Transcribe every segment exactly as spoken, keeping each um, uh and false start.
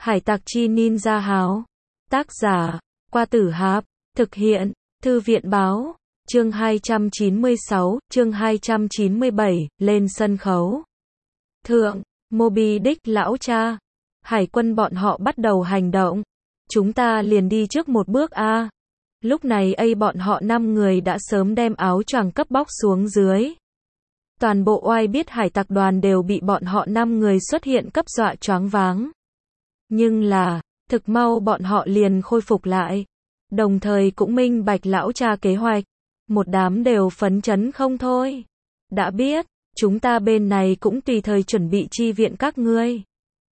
Hải tặc chi ninja háo. Tác giả, Qua Tử Hạp. Thực hiện, Thư viện báo. Chương hai trăm chín mươi sáu, chương hai trăm chín mươi bảy, lên sân khấu. Thượng, Moby Dick lão cha. Hải quân bọn họ bắt đầu hành động. Chúng ta liền đi trước một bước a. Lúc này A bọn họ năm người đã sớm đem áo choàng cấp bóc xuống dưới. Toàn bộ oai biết hải tặc đoàn đều bị bọn họ năm người xuất hiện cấp dọa choáng váng. Nhưng là, thực mau bọn họ liền khôi phục lại. Đồng thời cũng minh bạch lão cha kế hoạch. Một đám đều phấn chấn không thôi. Đã biết, chúng ta bên này cũng tùy thời chuẩn bị chi viện các ngươi.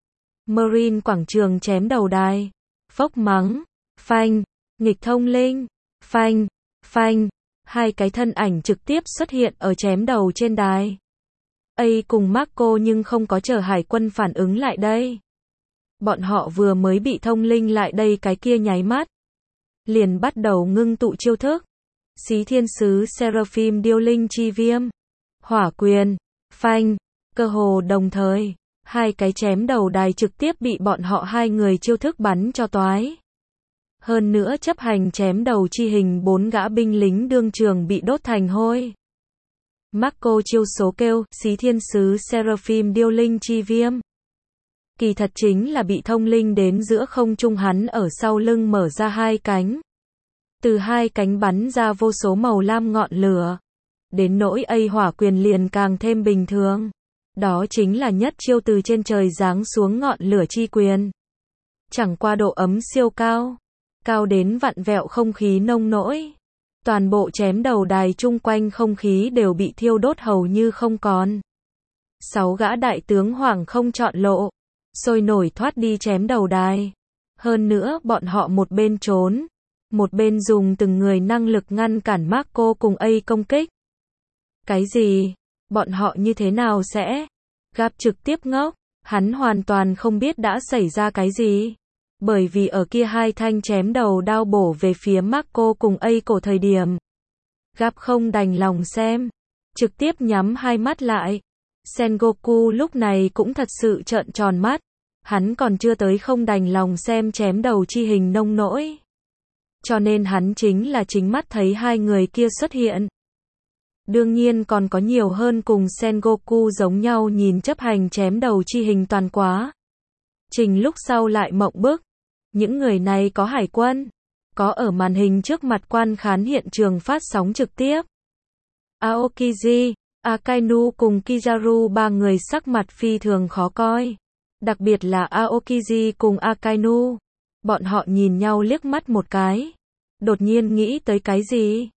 Marine quảng trường chém đầu đài. Phốc mắng, phanh, nghịch thông linh, phanh, phanh. Hai cái thân ảnh trực tiếp xuất hiện ở chém đầu trên đài. A cùng Marco nhưng không có chờ hải quân phản ứng lại đây. Bọn họ vừa mới bị thông linh lại đây cái kia nháy mắt. Liền bắt đầu ngưng tụ chiêu thức. Xí thiên sứ Seraphim điêu linh chi viêm. Hỏa quyền, phanh, cơ hồ đồng thời. Hai cái chém đầu đài trực tiếp bị bọn họ hai người chiêu thức bắn cho toái. Hơn nữa chấp hành chém đầu chi hình bốn gã binh lính đương trường bị đốt thành hôi. Marco chiêu số kêu, xí thiên sứ Seraphim điêu linh chi viêm. Kỳ thật chính là bị thông linh đến giữa không trung, hắn ở sau lưng mở ra hai cánh. Từ hai cánh bắn ra vô số màu lam ngọn lửa. Đến nỗi A hỏa quyền liền càng thêm bình thường. Đó chính là nhất chiêu từ trên trời giáng xuống ngọn lửa chi quyền. Chẳng qua độ ấm siêu cao. Cao đến vặn vẹo không khí nông nỗi. Toàn bộ chém đầu đài chung quanh không khí đều bị thiêu đốt hầu như không còn. Sáu gã đại tướng hoàng không chọn lộ. Sôi nổi thoát đi chém đầu đài. Hơn nữa bọn họ một bên trốn. Một bên dùng từng người năng lực ngăn cản Marco cùng A công kích. Cái gì? Bọn họ như thế nào sẽ? Gap trực tiếp ngốc. Hắn hoàn toàn không biết đã xảy ra cái gì. Bởi vì ở kia hai thanh chém đầu đao bổ về phía Marco cùng A cổ thời điểm. Gap không đành lòng xem. Trực tiếp nhắm hai mắt lại. Sengoku lúc này cũng thật sự trợn tròn mắt. Hắn còn chưa tới không đành lòng xem chém đầu chi hình nông nỗi. Cho nên hắn chính là chính mắt thấy hai người kia xuất hiện. Đương nhiên còn có nhiều hơn cùng Sengoku giống nhau nhìn chấp hành chém đầu chi hình toàn quá. Trình lúc sau lại mộng bức. Những người này có hải quân. Có ở màn hình trước mặt quan khán hiện trường phát sóng trực tiếp. Aokiji, Akainu cùng Kizaru ba người sắc mặt phi thường khó coi. Đặc biệt là Aokiji cùng Akainu. Bọn họ nhìn nhau liếc mắt một cái. Đột nhiên nghĩ tới cái gì?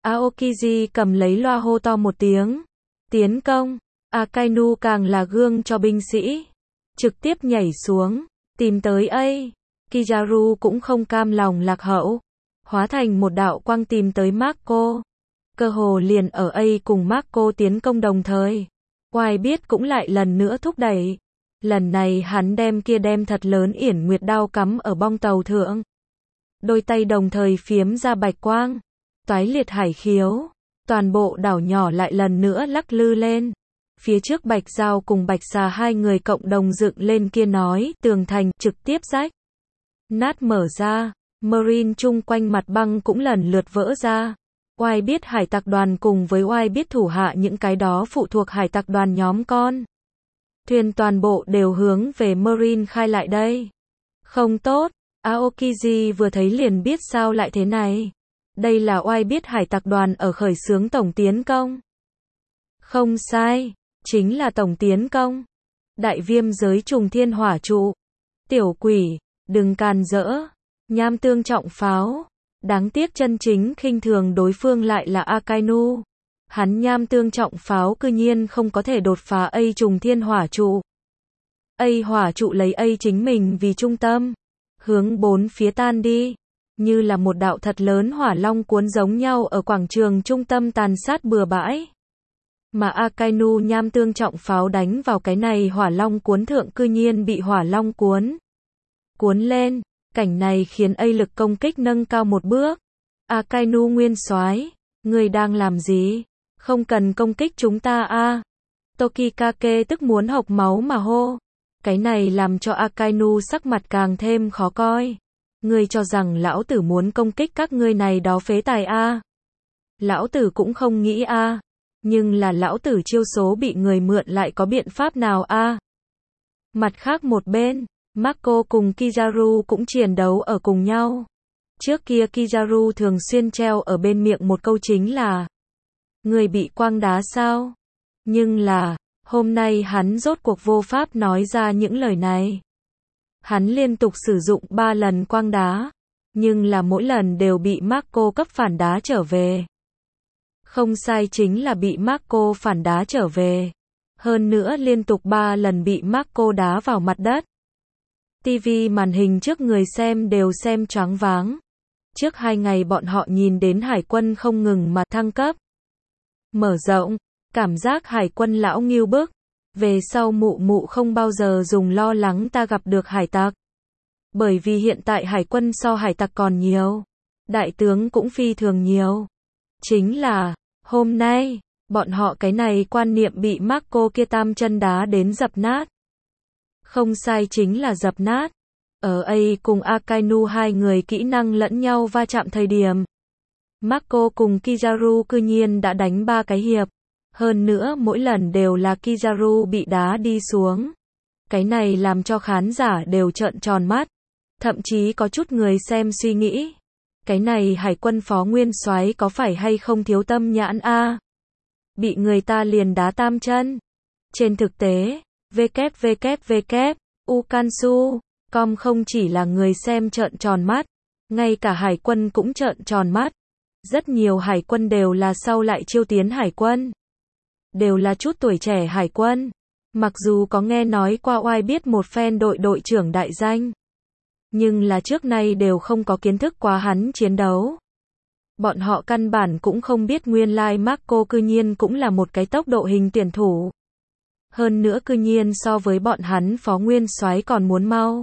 Aokiji cầm lấy loa hô to một tiếng. Tiến công. Akainu càng là gương cho binh sĩ. Trực tiếp nhảy xuống. Tìm tới A. Kizaru cũng không cam lòng lạc hậu. Hóa thành một đạo quang tìm tới Marco. Cơ hồ liền ở A cùng Marco tiến công đồng thời. Oai biết cũng lại lần nữa thúc đẩy. Lần này hắn đem kia đem thật lớn yển nguyệt đao cắm ở bong tàu thượng. Đôi tay đồng thời phiếm ra bạch quang. Toái liệt hải khiếu. Toàn bộ đảo nhỏ lại lần nữa lắc lư lên. Phía trước bạch dao cùng bạch xà hai người cộng đồng dựng lên kia nói, tường thành trực tiếp rách. Nát mở ra. Marine chung quanh mặt băng cũng lần lượt vỡ ra. Oai biết hải tặc đoàn cùng với oai biết thủ hạ những cái đó phụ thuộc hải tặc đoàn nhóm con. Thuyền toàn bộ đều hướng về Marine khai lại đây. Không tốt. Aokiji vừa thấy liền biết sao lại thế này. Đây là oai biết hải tặc đoàn ở khởi xướng tổng tiến công. Không sai. Chính là tổng tiến công. Đại viêm giới trùng thiên hỏa trụ. Tiểu quỷ. Đừng càn rỡ. Nham tương trọng pháo. Đáng tiếc chân chính khinh thường đối phương lại là Akainu. Hắn nham tương trọng pháo cư nhiên không có thể đột phá A trùng thiên hỏa trụ. A hỏa trụ lấy A chính mình vì trung tâm. Hướng bốn phía tan đi. Như là một đạo thật lớn hỏa long cuốn giống nhau ở quảng trường trung tâm tàn sát bừa bãi. Mà Akainu nham tương trọng pháo đánh vào cái này hỏa long cuốn thượng cư nhiên bị hỏa long cuốn. Cuốn lên. Cảnh này khiến A lực công kích nâng cao một bước. Akainu nguyên soái, người đang làm gì? Không cần công kích chúng ta a. Tokikake tức muốn hộc máu mà hô. Cái này làm cho Akainu sắc mặt càng thêm khó coi. Ngươi cho rằng lão tử muốn công kích các ngươi này đó phế tài a? Lão tử cũng không nghĩ a, nhưng là lão tử chiêu số bị người mượn lại có biện pháp nào a? Mặt khác một bên, Marco cùng Kizaru cũng chiến đấu ở cùng nhau. Trước kia Kizaru thường xuyên treo ở bên miệng một câu chính là: người bị quăng đá sao? Nhưng là, hôm nay hắn rốt cuộc vô pháp nói ra những lời này. Hắn liên tục sử dụng ba lần quăng đá, nhưng là mỗi lần đều bị Marco cấp phản đá trở về. Không sai, chính là bị Marco phản đá trở về. Hơn nữa liên tục ba lần bị Marco đá vào mặt đất. ti vi màn hình trước người xem đều xem choáng váng. Trước hai ngày bọn họ nhìn đến hải quân không ngừng mà thăng cấp, mở rộng, cảm giác hải quân lão nghiêu bức. Về sau mụ mụ không bao giờ dùng lo lắng ta gặp được hải tặc. Bởi vì hiện tại hải quân so hải tặc còn nhiều. Đại tướng cũng phi thường nhiều. Chính là, hôm nay, bọn họ cái này quan niệm bị Marco kia tam chân đá đến dập nát. Không sai, chính là dập nát. Ở A cùng Akainu hai người kỹ năng lẫn nhau va chạm thời điểm, Marco cùng Kizaru cư nhiên đã đánh ba cái hiệp. Hơn nữa mỗi lần đều là Kizaru bị đá đi xuống. Cái này làm cho khán giả đều trợn tròn mắt. Thậm chí có chút người xem suy nghĩ, cái này hải quân phó nguyên soái có phải hay không thiếu tâm nhãn a? Bị người ta liền đá tam chân. Trên thực tế, vê vê vê vê, Ukansu, com không chỉ là người xem trợn tròn mắt, ngay cả hải quân cũng trợn tròn mắt. Rất nhiều hải quân đều là sau lại chiêu tiến hải quân. Đều là chút tuổi trẻ hải quân. Mặc dù có nghe nói qua oai biết một phen đội đội trưởng đại danh, nhưng là trước nay đều không có kiến thức quá hắn chiến đấu. Bọn họ căn bản cũng không biết nguyên lai Marco cư nhiên cũng là một cái tốc độ hình tuyển thủ. Hơn nữa cư nhiên so với bọn hắn phó nguyên soái còn muốn mau.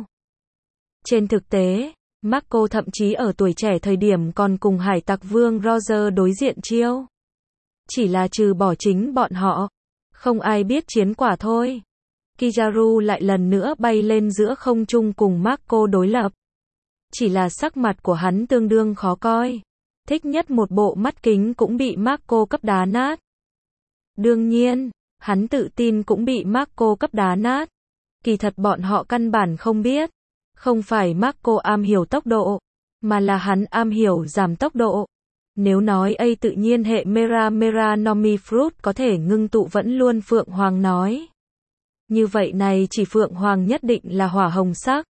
Trên thực tế, Marco thậm chí ở tuổi trẻ thời điểm còn cùng hải tặc vương Roger đối diện chiêu. Chỉ là trừ bỏ chính bọn họ, không ai biết chiến quả thôi. Kizaru lại lần nữa bay lên giữa không trung cùng Marco đối lập. Chỉ là sắc mặt của hắn tương đương khó coi. Thích nhất một bộ mắt kính cũng bị Marco cấp đá nát. Đương nhiên, hắn tự tin cũng bị Marco cấp đá nát. Kỳ thật bọn họ căn bản không biết. Không phải Marco am hiểu tốc độ, mà là hắn am hiểu giảm tốc độ. Nếu nói A tự nhiên hệ Mera Mera Nomi Fruit có thể ngưng tụ vẫn luôn Phượng Hoàng nói. Như vậy này chỉ Phượng Hoàng nhất định là hỏa hồng sắc.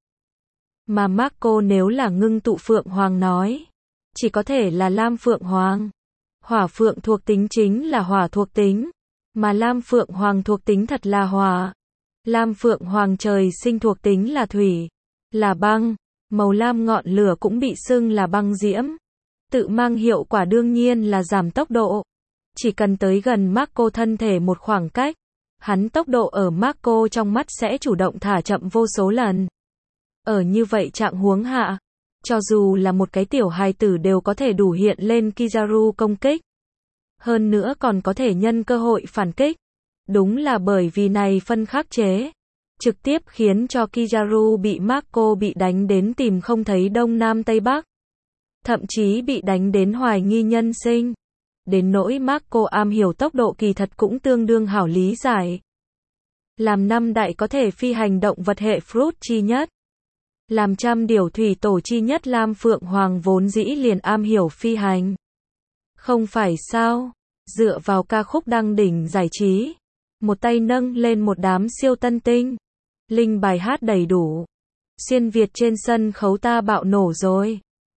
Mà Marco nếu là ngưng tụ Phượng Hoàng nói, chỉ có thể là Lam Phượng Hoàng. Hỏa Phượng thuộc tính chính là hỏa thuộc tính, mà Lam Phượng Hoàng thuộc tính thật là hỏa. Lam Phượng Hoàng trời sinh thuộc tính là thủy, là băng, màu lam ngọn lửa cũng bị xưng là băng diễm. Tự mang hiệu quả đương nhiên là giảm tốc độ. Chỉ cần tới gần Marco thân thể một khoảng cách, hắn tốc độ ở Marco trong mắt sẽ chủ động thả chậm vô số lần. Ở như vậy trạng huống hạ, cho dù là một cái tiểu hài tử đều có thể đủ hiện lên Kizaru công kích. Hơn nữa còn có thể nhân cơ hội phản kích. Đúng là bởi vì này phân khắc chế, trực tiếp khiến cho Kizaru bị Marco bị đánh đến tìm không thấy đông nam tây bắc. Thậm chí bị đánh đến hoài nghi nhân sinh. Đến nỗi Marco am hiểu tốc độ kỳ thật cũng tương đương hảo lý giải. Làm năm đại có thể phi hành động vật hệ fruit chi nhất. Làm trăm điều thủy tổ chi nhất Lam Phượng Hoàng vốn dĩ liền am hiểu phi hành. Không phải sao? Dựa vào ca khúc đăng đỉnh giải trí, một tay nâng lên một đám siêu tân tinh. Linh bài hát đầy đủ. Xuyên Việt trên sân khấu ta bạo nổ rồi.